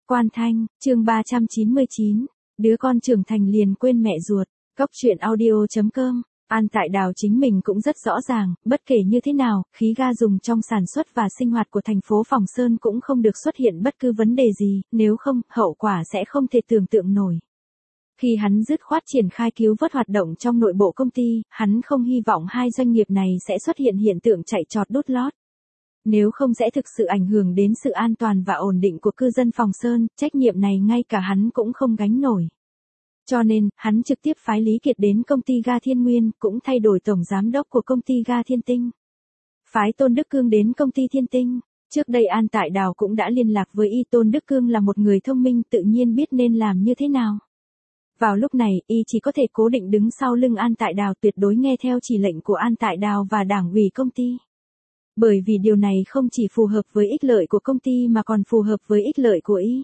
Quan Thanh, chương 399, đứa con trưởng thành liền quên mẹ ruột. Cốc truyện audio.com. An Tại Đào chính mình cũng rất rõ ràng, bất kể như thế nào, khí ga dùng trong sản xuất và sinh hoạt của thành phố Phòng Sơn cũng không được xuất hiện bất cứ vấn đề gì, nếu không, hậu quả sẽ không thể tưởng tượng nổi. Khi hắn dứt khoát triển khai cứu vớt hoạt động trong nội bộ công ty, hắn không hy vọng hai doanh nghiệp này sẽ xuất hiện hiện tượng chạy trọt đốt lót. Nếu không sẽ thực sự ảnh hưởng đến sự an toàn và ổn định của cư dân Phòng Sơn, trách nhiệm này ngay cả hắn cũng không gánh nổi. Cho nên, hắn trực tiếp phái Lý Kiệt đến công ty ga Thiên Nguyên, cũng thay đổi tổng giám đốc của công ty ga Thiên Tinh. Phái Tôn Đức Cương đến công ty Thiên Tinh. Trước đây An Tại Đào cũng đã liên lạc với y. Tôn Đức Cương là một người thông minh, tự nhiên biết nên làm như thế nào. Vào lúc này, y chỉ có thể cố định đứng sau lưng An Tại Đào, tuyệt đối nghe theo chỉ lệnh của An Tại Đào và đảng ủy công ty. Bởi vì điều này không chỉ phù hợp với ích lợi của công ty mà còn phù hợp với ích lợi của y.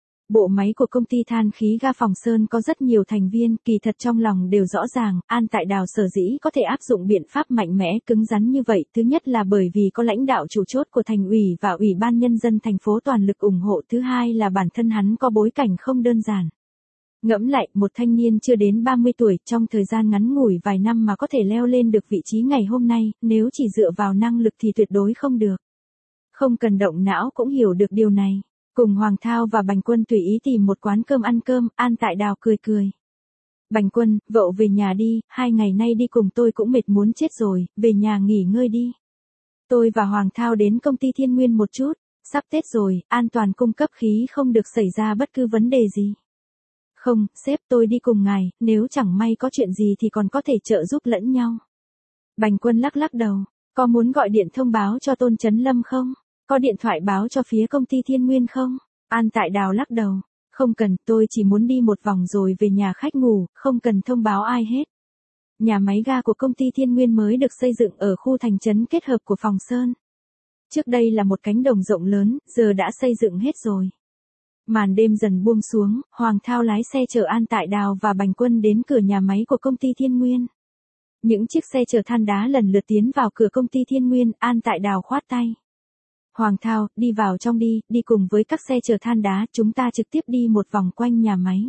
Bộ máy của công ty than khí ga Phòng Sơn có rất nhiều thành viên, kỳ thật trong lòng đều rõ ràng, An Tại Đào sở dĩ có thể áp dụng biện pháp mạnh mẽ cứng rắn như vậy, thứ nhất là bởi vì có lãnh đạo chủ chốt của thành ủy và ủy ban nhân dân thành phố toàn lực ủng hộ, thứ hai là bản thân hắn có bối cảnh không đơn giản. Ngẫm lại, một thanh niên chưa đến 30 tuổi, trong thời gian ngắn ngủi vài năm mà có thể leo lên được vị trí ngày hôm nay, nếu chỉ dựa vào năng lực thì tuyệt đối không được. Không cần động não cũng hiểu được điều này. Cùng Hoàng Thao và Bành Quân tùy ý tìm một quán cơm ăn cơm, An Tại Đào cười cười. Bành Quân, vợ về nhà đi, 2 ngày nay đi cùng tôi cũng mệt muốn chết rồi, về nhà nghỉ ngơi đi. Tôi và Hoàng Thao đến công ty Thiên Nguyên một chút, sắp Tết rồi, an toàn cung cấp khí không được xảy ra bất cứ vấn đề gì. Không, sếp tôi đi cùng ngài, nếu chẳng may có chuyện gì thì còn có thể trợ giúp lẫn nhau. Bành Quân lắc lắc đầu, có muốn gọi điện thông báo cho Tôn Chấn Lâm không? Có điện thoại báo cho phía công ty Thiên Nguyên không? An Tại Đào lắc đầu, không cần, tôi chỉ muốn đi một vòng rồi về nhà khách ngủ, không cần thông báo ai hết. Nhà máy ga của công ty Thiên Nguyên mới được xây dựng ở khu thành trấn kết hợp của Phòng Sơn. Trước đây là một cánh đồng rộng lớn, giờ đã xây dựng hết rồi. Màn đêm dần buông xuống, Hoàng Thao lái xe chở An Tại Đào và Bành Quân đến cửa nhà máy của công ty Thiên Nguyên. Những chiếc xe chở than đá lần lượt tiến vào cửa công ty Thiên Nguyên, An Tại Đào khoát tay. Hoàng Thao, đi vào trong đi, đi cùng với các xe chở than đá, chúng ta trực tiếp đi một vòng quanh nhà máy.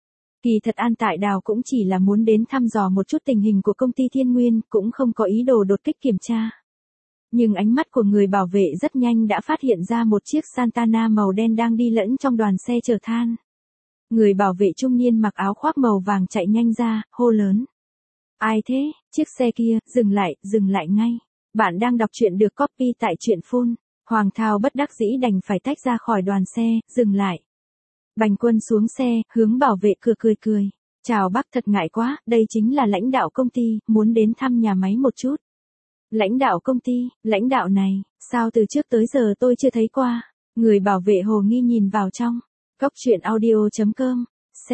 Kỳ thật An Tại Đào cũng chỉ là muốn đến thăm dò một chút tình hình của công ty Thiên Nguyên, cũng không có ý đồ đột kích kiểm tra. Nhưng ánh mắt của người bảo vệ rất nhanh đã phát hiện ra một chiếc Santana màu đen đang đi lẫn trong đoàn xe chở than. Người bảo vệ trung niên mặc áo khoác màu vàng chạy nhanh ra, hô lớn. Ai thế, chiếc xe kia, dừng lại ngay. Bạn đang đọc truyện được copy tại truyện phone. Hoàng Thao bất đắc dĩ đành phải tách ra khỏi đoàn xe, dừng lại. Bành Quân xuống xe, hướng bảo vệ cửa cười. Chào bác, thật ngại quá, đây chính là lãnh đạo công ty, muốn đến thăm nhà máy một chút. Lãnh đạo công ty, lãnh đạo này, sao từ trước tới giờ tôi chưa thấy qua. Người bảo vệ hồ nghi nhìn vào trong. Cốc truyện audio.com.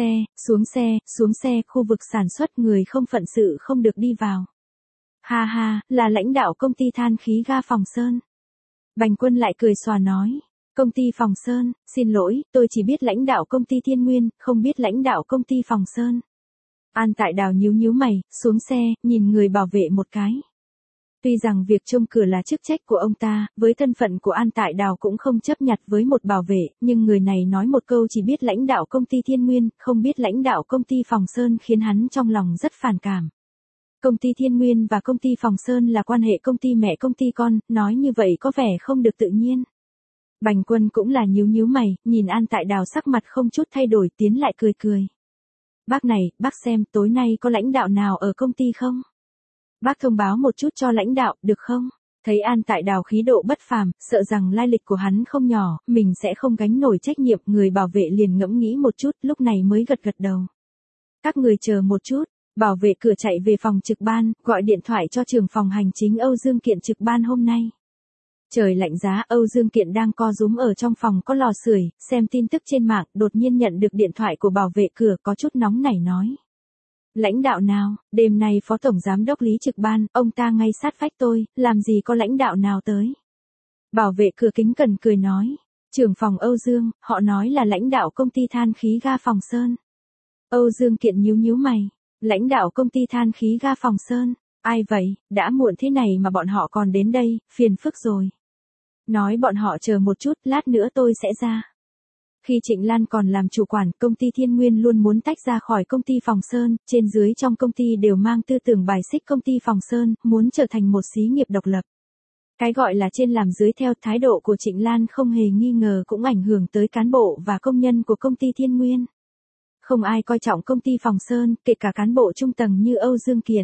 Xuống xe, khu vực sản xuất người không phận sự không được đi vào. Ha, là lãnh đạo công ty than khí ga Phòng Sơn. Bành Quân lại cười xòa nói. Công ty Phòng Sơn, xin lỗi, tôi chỉ biết lãnh đạo công ty Thiên Nguyên, không biết lãnh đạo công ty Phòng Sơn. An Tại Đào nhíu mày, xuống xe, nhìn người bảo vệ một cái. Tuy rằng việc trông cửa là chức trách của ông ta, với thân phận của An Tại Đào cũng không chấp nhặt với một bảo vệ, nhưng người này nói một câu chỉ biết lãnh đạo công ty Thiên Nguyên, không biết lãnh đạo công ty Phòng Sơn khiến hắn trong lòng rất phản cảm. Công ty Thiên Nguyên và công ty Phòng Sơn là quan hệ công ty mẹ công ty con, nói như vậy có vẻ không được tự nhiên. Bành Quân cũng là nhíu mày, nhìn An Tại Đào sắc mặt không chút thay đổi, tiến lại cười. Bác này, bác xem tối nay có lãnh đạo nào ở công ty không? Bác thông báo một chút cho lãnh đạo, được không? Thấy An Tại Đào khí độ bất phàm, sợ rằng lai lịch của hắn không nhỏ, mình sẽ không gánh nổi trách nhiệm, người bảo vệ liền ngẫm nghĩ một chút, lúc này mới gật đầu. Các người chờ một chút. Bảo vệ cửa chạy về phòng trực ban, gọi điện thoại cho trưởng phòng hành chính Âu Dương Kiện trực ban hôm nay. Trời lạnh giá, Âu Dương Kiện đang co rúm ở trong phòng có lò sưởi, xem tin tức trên mạng, đột nhiên nhận được điện thoại của bảo vệ cửa, có chút nóng nảy nói. Lãnh đạo nào, đêm nay phó tổng giám đốc Lý trực ban, ông ta ngay sát vách tôi, làm gì có lãnh đạo nào tới. Bảo vệ cửa kính cẩn cười nói. Trưởng phòng Âu Dương, họ nói là lãnh đạo công ty than khí ga Phòng Sơn. Âu Dương Kiện nhíu mày. Lãnh đạo công ty than khí ga Phòng Sơn, ai vậy, đã muộn thế này mà bọn họ còn đến đây, phiền phức rồi. Nói bọn họ chờ một chút, lát nữa tôi sẽ ra. Khi Trịnh Lan còn làm chủ quản, công ty Thiên Nguyên luôn muốn tách ra khỏi công ty Phòng Sơn, trên dưới trong công ty đều mang tư tưởng bài xích công ty Phòng Sơn, muốn trở thành một xí nghiệp độc lập. Cái gọi là trên làm dưới theo, thái độ của Trịnh Lan không hề nghi ngờ cũng ảnh hưởng tới cán bộ và công nhân của công ty Thiên Nguyên. Không ai coi trọng công ty Phòng Sơn, kể cả cán bộ trung tầng như Âu Dương Kiện.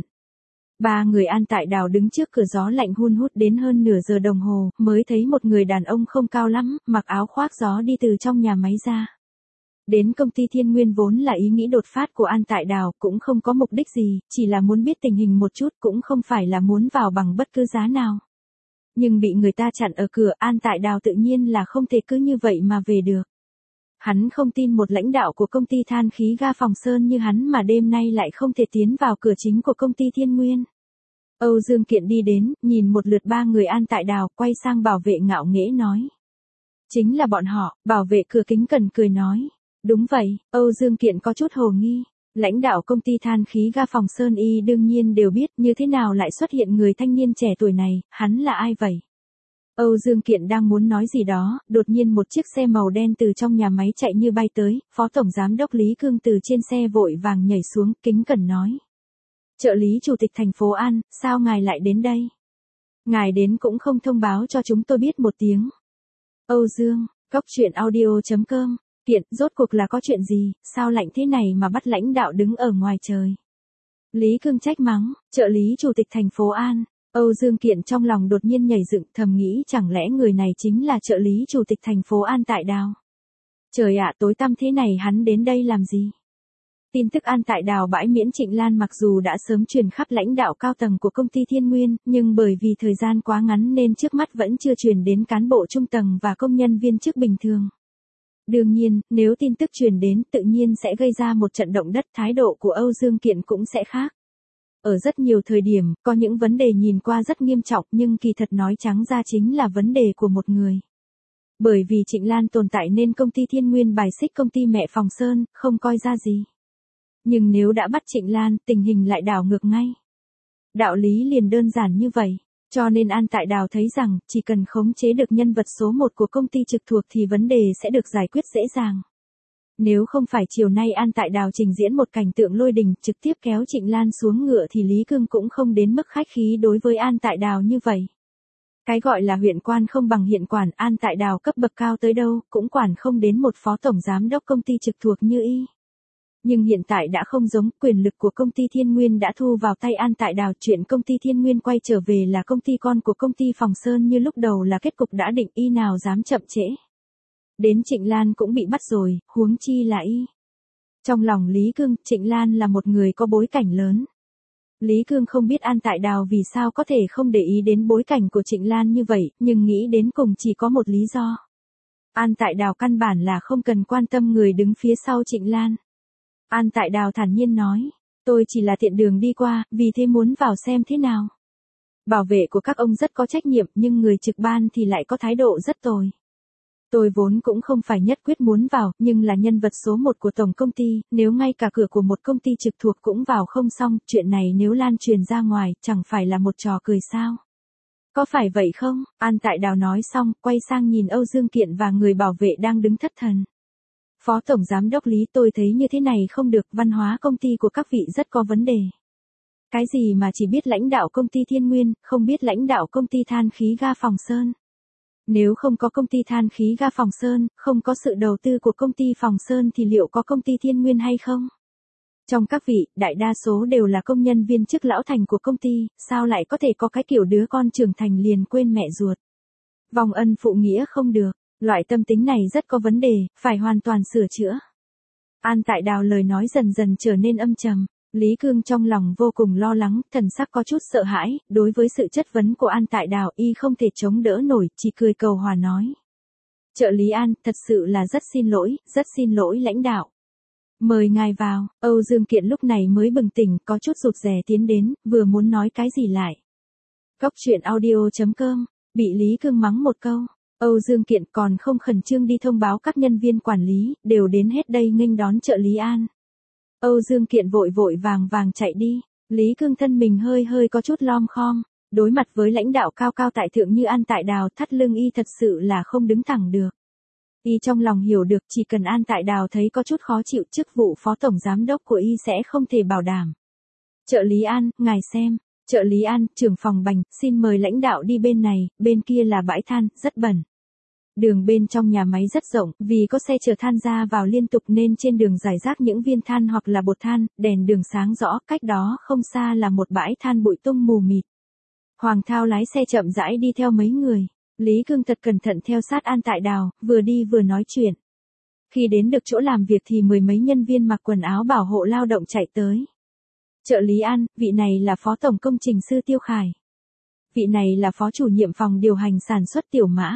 Ba người An Tại Đào đứng trước cửa gió lạnh hun hút đến hơn nửa giờ đồng hồ, mới thấy một người đàn ông không cao lắm, mặc áo khoác gió đi từ trong nhà máy ra. Đến công ty Thiên Nguyên vốn là ý nghĩ đột phát của An Tại Đào, cũng không có mục đích gì, chỉ là muốn biết tình hình một chút, cũng không phải là muốn vào bằng bất cứ giá nào. Nhưng bị người ta chặn ở cửa, An Tại Đào tự nhiên là không thể cứ như vậy mà về được. Hắn không tin một lãnh đạo của công ty than khí ga Phòng Sơn như hắn mà đêm nay lại không thể tiến vào cửa chính của công ty Thiên Nguyên. Âu Dương Kiện đi đến, nhìn một lượt ba người An Tại Đào, quay sang bảo vệ ngạo nghễ nói. Chính là bọn họ, bảo vệ cửa kính cẩn cười nói. Đúng vậy, Âu Dương Kiện có chút hồ nghi. Lãnh đạo công ty than khí ga Phòng Sơn y đương nhiên đều biết như thế nào lại xuất hiện người thanh niên trẻ tuổi này, hắn là ai vậy? Âu Dương Kiện đang muốn nói gì đó, đột nhiên một chiếc xe màu đen từ trong nhà máy chạy như bay tới, Phó Tổng Giám đốc Lý Cương từ trên xe vội vàng nhảy xuống, kính cẩn nói. Trợ lý Chủ tịch thành phố An, sao ngài lại đến đây? Ngài đến cũng không thông báo cho chúng tôi biết một tiếng. Âu Dương, Cốc Truyện Audio.com, Kiện, rốt cuộc là có chuyện gì, sao lạnh thế này mà bắt lãnh đạo đứng ở ngoài trời? Lý Cương trách mắng, trợ lý Chủ tịch thành phố An. Âu Dương Kiện trong lòng đột nhiên nhảy dựng, thầm nghĩ chẳng lẽ người này chính là trợ lý Chủ tịch thành phố An Tại Đào. Trời ạ, tối tăm thế này hắn đến đây làm gì? Tin tức An Tại Đào bãi miễn Trịnh Lan mặc dù đã sớm truyền khắp lãnh đạo cao tầng của công ty Thiên Nguyên, nhưng bởi vì thời gian quá ngắn nên trước mắt vẫn chưa truyền đến cán bộ trung tầng và công nhân viên chức bình thường. Đương nhiên, nếu tin tức truyền đến tự nhiên sẽ gây ra một trận động đất, thái độ của Âu Dương Kiện cũng sẽ khác. Ở rất nhiều thời điểm, có những vấn đề nhìn qua rất nghiêm trọng nhưng kỳ thật nói trắng ra chính là vấn đề của một người. Bởi vì Trịnh Lan tồn tại nên công ty Thiên Nguyên bài xích công ty mẹ Phòng Sơn, không coi ra gì. Nhưng nếu đã bắt Trịnh Lan, tình hình lại đảo ngược ngay. Đạo lý liền đơn giản như vậy. Cho nên An Tại Đào thấy rằng, chỉ cần khống chế được nhân vật số 1 của công ty trực thuộc thì vấn đề sẽ được giải quyết dễ dàng. Nếu không phải chiều nay An Tại Đào trình diễn một cảnh tượng lôi đình trực tiếp kéo Trịnh Lan xuống ngựa thì Lý Cương cũng không đến mức khách khí đối với An Tại Đào như vậy. Cái gọi là huyện quan không bằng hiện quản, An Tại Đào cấp bậc cao tới đâu, cũng quản không đến một phó tổng giám đốc công ty trực thuộc như y. Nhưng hiện tại đã không giống, quyền lực của công ty Thiên Nguyên đã thu vào tay An Tại Đào, chuyện công ty Thiên Nguyên quay trở về là công ty con của công ty Phòng Sơn như lúc đầu là kết cục đã định, y nào dám chậm trễ. Đến Trịnh Lan cũng bị bắt rồi, huống chi là y. Trong lòng Lý Cương, Trịnh Lan là một người có bối cảnh lớn. Lý Cương không biết An Tại Đào vì sao có thể không để ý đến bối cảnh của Trịnh Lan như vậy, nhưng nghĩ đến cùng chỉ có một lý do. An Tại Đào căn bản là không cần quan tâm người đứng phía sau Trịnh Lan. An Tại Đào thản nhiên nói, tôi chỉ là tiện đường đi qua, vì thế muốn vào xem thế nào. Bảo vệ của các ông rất có trách nhiệm nhưng người trực ban thì lại có thái độ rất tồi. Tôi vốn cũng không phải nhất quyết muốn vào, nhưng là nhân vật số 1 của tổng công ty, nếu ngay cả cửa của một công ty trực thuộc cũng vào không xong, chuyện này nếu lan truyền ra ngoài, chẳng phải là một trò cười sao? Có phải vậy không? An Tại Đào nói xong, quay sang nhìn Âu Dương Kiện và người bảo vệ đang đứng thất thần. Phó Tổng Giám đốc Lý, tôi thấy như thế này không được, văn hóa công ty của các vị rất có vấn đề. Cái gì mà chỉ biết lãnh đạo công ty Thiên Nguyên, không biết lãnh đạo công ty than khí ga Phòng Sơn. Nếu không có công ty than khí ga Phòng Sơn, không có sự đầu tư của công ty Phòng Sơn thì liệu có công ty Thiên Nguyên hay không? Trong các vị, đại đa số đều là công nhân viên chức lão thành của công ty, sao lại có thể có cái kiểu đứa con trưởng thành liền quên mẹ ruột? Vòng ân phụ nghĩa không được, loại tâm tính này rất có vấn đề, phải hoàn toàn sửa chữa. An Tại Đào lời nói dần dần trở nên âm trầm. Lý Cương trong lòng vô cùng lo lắng, thần sắc có chút sợ hãi, đối với sự chất vấn của An Tại Đào y không thể chống đỡ nổi, chỉ cười cầu hòa nói. Trợ lý An, thật sự là rất xin lỗi lãnh đạo. Mời ngài vào, Âu Dương Kiện lúc này mới bừng tỉnh, có chút rụt rè tiến đến, vừa muốn nói cái gì lại. Cốc Truyện Audio.com, bị Lý Cương mắng một câu. Âu Dương Kiện còn không khẩn trương đi thông báo các nhân viên quản lý, đều đến hết đây nghênh đón trợ lý An. Âu Dương Kiện vội vàng chạy đi, Lý Cương thân mình hơi có chút lom khom, đối mặt với lãnh đạo cao tại thượng như An Tại Đào, thắt lưng y thật sự là không đứng thẳng được. Y trong lòng hiểu được chỉ cần An Tại Đào thấy có chút khó chịu chức vụ phó tổng giám đốc của Y sẽ không thể bảo đảm. Trợ lý An, ngài xem. Trợ lý An, trưởng phòng Bành, xin mời lãnh đạo đi bên này, bên kia là bãi than, rất bẩn. Đường bên trong nhà máy rất rộng, vì có xe chở than ra vào liên tục nên trên đường rải rác những viên than hoặc là bột than, đèn đường sáng rõ, cách đó không xa là một bãi than bụi tung mù mịt. Hoàng Thao lái xe chậm rãi đi theo mấy người. Lý Cương thật cẩn thận theo sát An Tại Đào, vừa đi vừa nói chuyện. Khi đến được chỗ làm việc thì mười mấy nhân viên mặc quần áo bảo hộ lao động chạy tới. Trợ lý An, vị này là phó tổng công trình sư Tiêu Khải. Vị này là phó chủ nhiệm phòng điều hành sản xuất Tiểu Mã.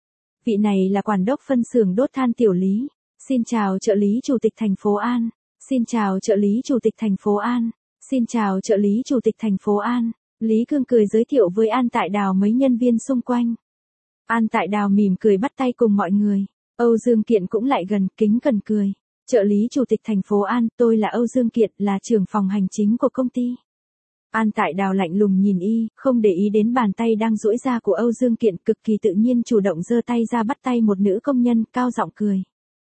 Vị này là quản đốc phân xưởng đốt than Tiểu Lý. Xin chào trợ lý chủ tịch thành phố An. Xin chào trợ lý chủ tịch thành phố An. Xin chào trợ lý chủ tịch thành phố An. Lý Cương cười giới thiệu với An Tại Đào mấy nhân viên xung quanh. An Tại Đào mỉm cười bắt tay cùng mọi người. Âu Dương Kiện cũng lại gần, kính cẩn cười. Trợ lý chủ tịch thành phố An, tôi là Âu Dương Kiện, là trưởng phòng hành chính của công ty. An Tại Đào lạnh lùng nhìn Y, không để ý đến bàn tay đang duỗi ra của Âu Dương Kiện, cực kỳ tự nhiên chủ động giơ tay ra bắt tay một nữ công nhân, cao giọng cười.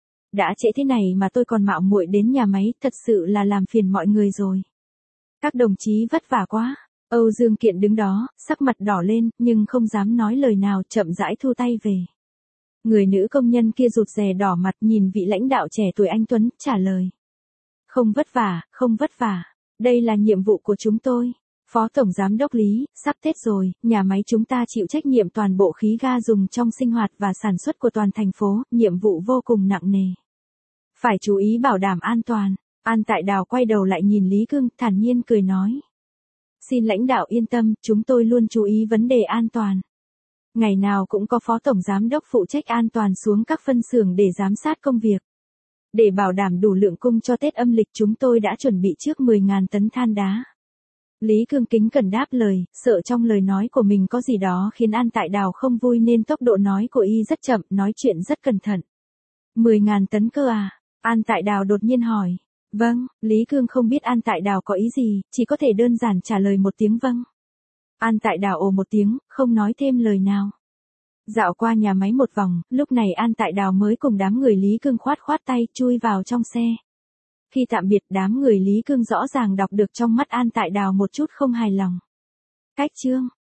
Đã trễ thế này mà tôi còn mạo muội đến nhà máy, thật sự là làm phiền mọi người rồi. Các đồng chí vất vả quá. Âu Dương Kiện đứng đó, sắc mặt đỏ lên, nhưng không dám nói lời nào, chậm rãi thu tay về. Người nữ công nhân kia rụt rè đỏ mặt nhìn vị lãnh đạo trẻ tuổi anh Tuấn, trả lời. Không vất vả, không vất vả. Đây là nhiệm vụ của chúng tôi. Phó Tổng Giám đốc Lý, sắp Tết rồi, nhà máy chúng ta chịu trách nhiệm toàn bộ khí ga dùng trong sinh hoạt và sản xuất của toàn thành phố, nhiệm vụ vô cùng nặng nề. Phải chú ý bảo đảm an toàn. An Tại Đào quay đầu lại nhìn Lý Cương, thản nhiên cười nói. Xin lãnh đạo yên tâm, chúng tôi luôn chú ý vấn đề an toàn. Ngày nào cũng có phó tổng giám đốc phụ trách an toàn xuống các phân xưởng để giám sát công việc. Để bảo đảm đủ lượng cung cho Tết âm lịch chúng tôi đã chuẩn bị trước 10.000 tấn than đá. Lý Cương kính cẩn đáp lời, sợ trong lời nói của mình có gì đó khiến An Tại Đào không vui nên tốc độ nói của Y rất chậm, nói chuyện rất cẩn thận. 10.000 tấn cơ à? An Tại Đào đột nhiên hỏi. Vâng, Lý Cương không biết An Tại Đào có ý gì, chỉ có thể đơn giản trả lời một tiếng vâng. An Tại Đào ồ một tiếng, không nói thêm lời nào. Dạo qua nhà máy một vòng, lúc này An Tại Đào mới cùng đám người Lý Cương khoát tay, chui vào trong xe. Khi tạm biệt đám người Lý Cương rõ ràng đọc được trong mắt An Tại Đào một chút không hài lòng. Cách chương.